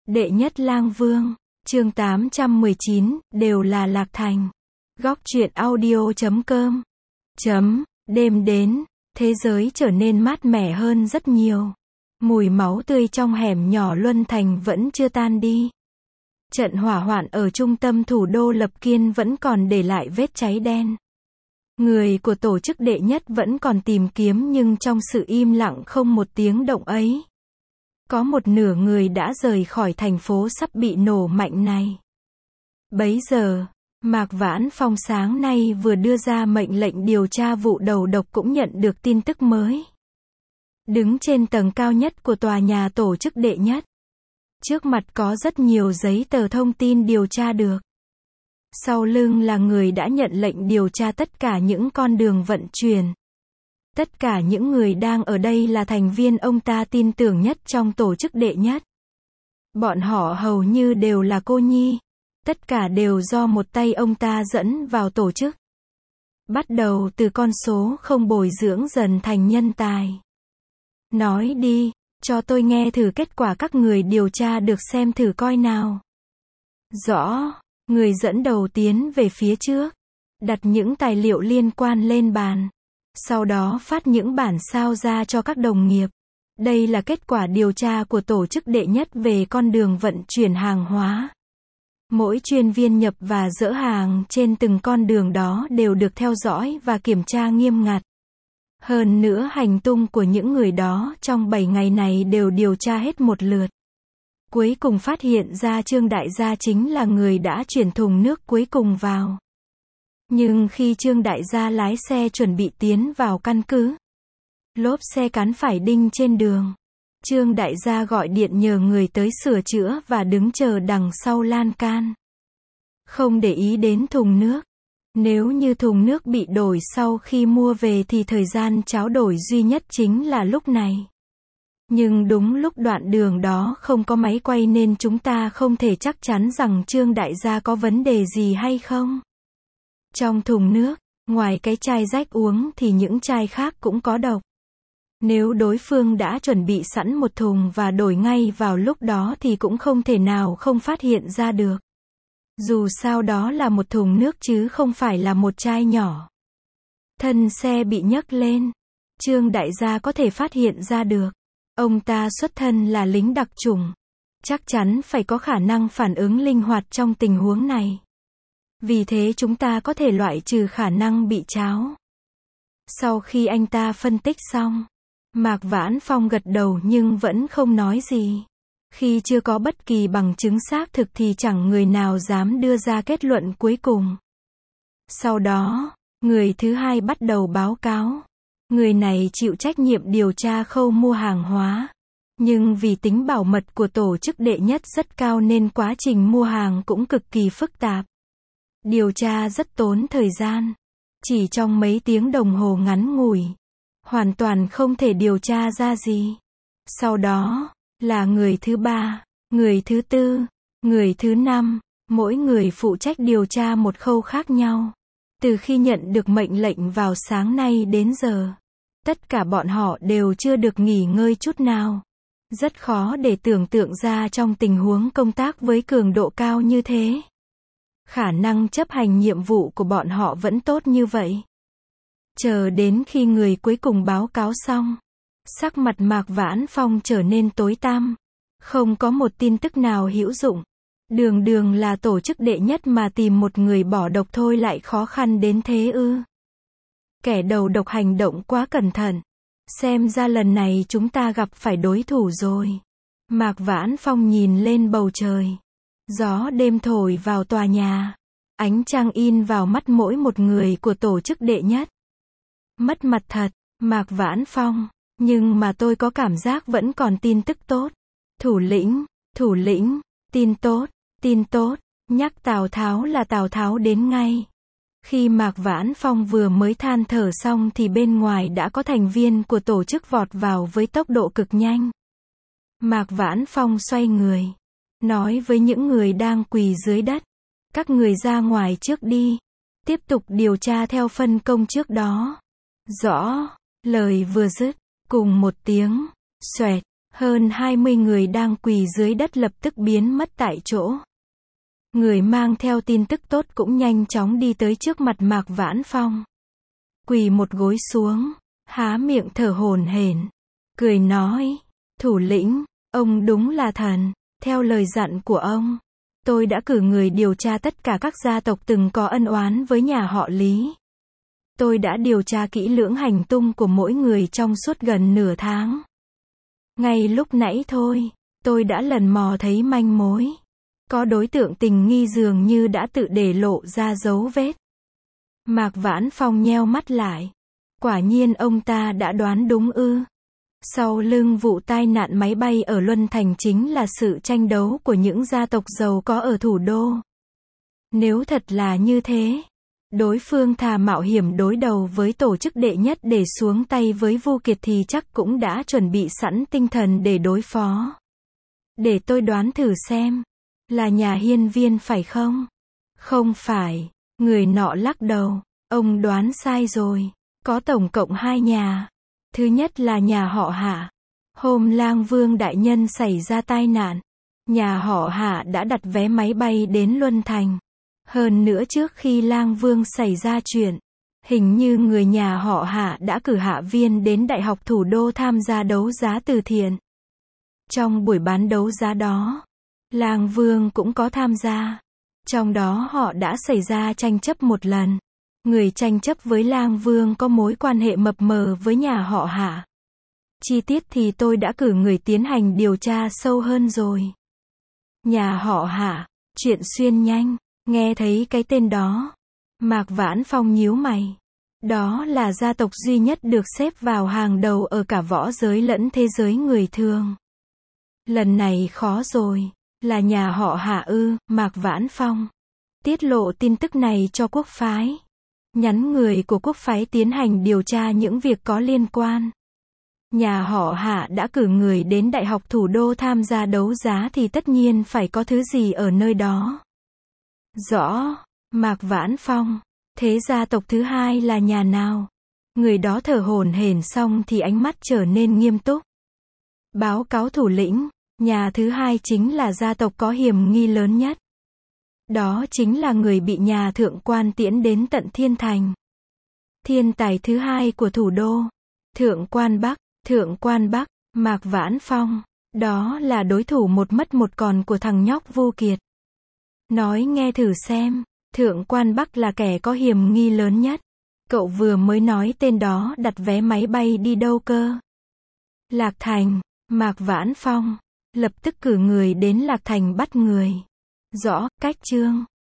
Đệ nhất lang vương, chương 819, đều là Lạc Thành. Góc truyện audio.com. Đêm đến, thế giới trở nên mát mẻ hơn rất nhiều. Mùi máu tươi trong hẻm nhỏ Luân Thành vẫn chưa tan đi. Trận hỏa hoạn ở trung tâm thủ đô Lập Kiên vẫn còn để lại vết cháy đen. Người của tổ chức đệ nhất vẫn còn tìm kiếm, nhưng trong sự im lặng không một tiếng động ấy, có một nửa người đã rời khỏi thành phố sắp bị nổ mạnh này. Bấy giờ, Mạc Vãn Phong sáng nay vừa đưa ra mệnh lệnh điều tra vụ đầu độc cũng nhận được tin tức mới. Đứng trên tầng cao nhất của tòa nhà tổ chức đệ nhất, trước mặt có rất nhiều giấy tờ thông tin điều tra được. Sau lưng là người đã nhận lệnh điều tra tất cả những con đường vận chuyển. Tất cả những người đang ở đây là thành viên ông ta tin tưởng nhất trong tổ chức đệ nhất. Bọn họ hầu như đều là cô nhi. Tất cả đều do một tay ông ta dẫn vào tổ chức. Bắt đầu từ con số không bồi dưỡng dần thành nhân tài. Nói đi, cho tôi nghe thử kết quả các người điều tra được xem thử coi nào. Rõ, người dẫn đầu tiến về phía trước, đặt những tài liệu liên quan lên bàn. Sau đó phát những bản sao ra cho các đồng nghiệp. Đây là kết quả điều tra của tổ chức đệ nhất về con đường vận chuyển hàng hóa. Mỗi chuyên viên nhập và dỡ hàng trên từng con đường đó đều được theo dõi và kiểm tra nghiêm ngặt. Hơn nữa hành tung của những người đó trong 7 ngày này đều điều tra hết một lượt. Cuối cùng phát hiện ra Trương Đại Gia chính là người đã chuyển thùng nước cuối cùng vào. Nhưng khi Trương Đại Gia lái xe chuẩn bị tiến vào căn cứ, lốp xe cán phải đinh trên đường. Trương Đại Gia gọi điện nhờ người tới sửa chữa và đứng chờ đằng sau lan can. Không để ý đến thùng nước. Nếu như thùng nước bị đổi sau khi mua về thì thời gian tráo đổi duy nhất chính là lúc này. Nhưng đúng lúc đoạn đường đó không có máy quay nên chúng ta không thể chắc chắn rằng Trương Đại Gia có vấn đề gì hay không. Trong thùng nước, ngoài cái chai rách uống thì những chai khác cũng có độc. Nếu đối phương đã chuẩn bị sẵn một thùng và đổi ngay vào lúc đó thì cũng không thể nào không phát hiện ra được. Dù sao đó là một thùng nước chứ không phải là một chai nhỏ. Thân xe bị nhấc lên. Trương Đại Gia có thể phát hiện ra được. Ông ta xuất thân là lính đặc chủng. Chắc chắn phải có khả năng phản ứng linh hoạt trong tình huống này. Vì thế chúng ta có thể loại trừ khả năng bị tráo. Sau khi anh ta phân tích xong, Mạc Vãn Phong gật đầu nhưng vẫn không nói gì. Khi chưa có bất kỳ bằng chứng xác thực thì chẳng người nào dám đưa ra kết luận cuối cùng. Sau đó, người thứ hai bắt đầu báo cáo. Người này chịu trách nhiệm điều tra khâu mua hàng hóa. Nhưng vì tính bảo mật của tổ chức đệ nhất rất cao nên quá trình mua hàng cũng cực kỳ phức tạp. Điều tra rất tốn thời gian. Chỉ trong mấy tiếng đồng hồ ngắn ngủi, hoàn toàn không thể điều tra ra gì. Sau đó, là người thứ ba, người thứ tư, người thứ năm, mỗi người phụ trách điều tra một khâu khác nhau. Từ khi nhận được mệnh lệnh vào sáng nay đến giờ, tất cả bọn họ đều chưa được nghỉ ngơi chút nào. Rất khó để tưởng tượng ra trong tình huống công tác với cường độ cao như thế. Khả năng chấp hành nhiệm vụ của bọn họ vẫn tốt như vậy. Chờ đến khi người cuối cùng báo cáo xong, sắc mặt Mạc Vãn Phong trở nên tối tăm. Không có một tin tức nào hữu dụng. Đường đường là tổ chức đệ nhất mà tìm một người bỏ độc thôi lại khó khăn đến thế ư? Kẻ đầu độc hành động quá cẩn thận. Xem ra lần này chúng ta gặp phải đối thủ rồi. Mạc Vãn Phong nhìn lên bầu trời. Gió đêm thổi vào tòa nhà. Ánh trăng in vào mắt mỗi một người của tổ chức đệ nhất. Mất mặt thật, Mạc Vãn Phong. Nhưng mà tôi có cảm giác vẫn còn tin tức tốt. Thủ lĩnh, tin tốt, nhắc Tào Tháo là Tào Tháo đến ngay. Khi Mạc Vãn Phong vừa mới than thở xong thì bên ngoài đã có thành viên của tổ chức vọt vào với tốc độ cực nhanh. Mạc Vãn Phong xoay người, nói với những người đang quỳ dưới đất. Các người ra ngoài trước đi. Tiếp tục điều tra theo phân công trước đó. Rõ, lời vừa dứt, cùng một tiếng, xoẹt, Hơn 20 người đang quỳ dưới đất lập tức biến mất tại chỗ. Người mang theo tin tức tốt cũng nhanh chóng đi tới trước mặt Mạc Vãn Phong. Quỳ một gối xuống, há miệng thở hổn hển, cười nói, thủ lĩnh, ông đúng là thần, theo lời dặn của ông, tôi đã cử người điều tra tất cả các gia tộc từng có ân oán với nhà họ Lý. Tôi đã điều tra kỹ lưỡng hành tung của mỗi người trong suốt gần nửa tháng. Ngay lúc nãy thôi, tôi đã lần mò thấy manh mối. Có đối tượng tình nghi dường như đã tự để lộ ra dấu vết. Mạc Vãn Phong nheo mắt lại. Quả nhiên ông ta đã đoán đúng ư. Sau lưng vụ tai nạn máy bay ở Luân Thành chính là sự tranh đấu của những gia tộc giàu có ở thủ đô. Nếu thật là như thế, đối phương thà mạo hiểm đối đầu với tổ chức đệ nhất để xuống tay với Vu Kiệt thì chắc cũng đã chuẩn bị sẵn tinh thần để đối phó. Để tôi đoán thử xem, là nhà Hiên Viên phải không? Không phải, người nọ lắc đầu, ông đoán sai rồi, có tổng cộng 2 nhà. Thứ nhất là nhà họ Hạ. Hôm Lang Vương đại nhân xảy ra tai nạn, nhà họ Hạ đã đặt vé máy bay đến Luân Thành. Hơn nữa trước khi Lang Vương xảy ra chuyện, hình như người nhà họ Hạ đã cử hạ viên đến Đại học Thủ đô tham gia đấu giá từ thiện. Trong buổi bán đấu giá đó, Lang Vương cũng có tham gia. Trong đó họ đã xảy ra tranh chấp một lần. Người tranh chấp với Lang Vương có mối quan hệ mập mờ với nhà họ Hạ. Chi tiết thì tôi đã cử người tiến hành điều tra sâu hơn rồi. Nhà họ Hạ, chuyện xuyên nhanh, nghe thấy cái tên đó. Mạc Vãn Phong nhíu mày. Đó là gia tộc duy nhất được xếp vào hàng đầu ở cả võ giới lẫn thế giới người thường. Lần này khó rồi, là nhà họ Hạ ư? Mạc Vãn Phong tiết lộ tin tức này cho quốc phái. Nhắn người của quốc phái tiến hành điều tra những việc có liên quan. Nhà họ Hạ đã cử người đến Đại học Thủ đô tham gia đấu giá thì tất nhiên phải có thứ gì ở nơi đó. Rõ, Mạc Vãn Phong. Thế gia tộc thứ hai là nhà nào? Người đó thở hổn hển xong thì ánh mắt trở nên nghiêm túc. Báo cáo thủ lĩnh, nhà thứ hai chính là gia tộc có hiểm nghi lớn nhất. Đó chính là người bị nhà thượng quan tiễn đến tận Thiên Thành. Thiên tài thứ hai của thủ đô. Thượng quan Bắc, Mạc Vãn Phong. Đó là đối thủ một mất một còn của thằng nhóc Vu Kiệt. Nói nghe thử xem, Thượng quan Bắc là kẻ có hiểm nghi lớn nhất. Cậu vừa mới nói tên đó đặt vé máy bay đi đâu cơ? Lạc Thành, Mạc Vãn Phong lập tức cử người đến Lạc Thành bắt người. Rõ, cách chương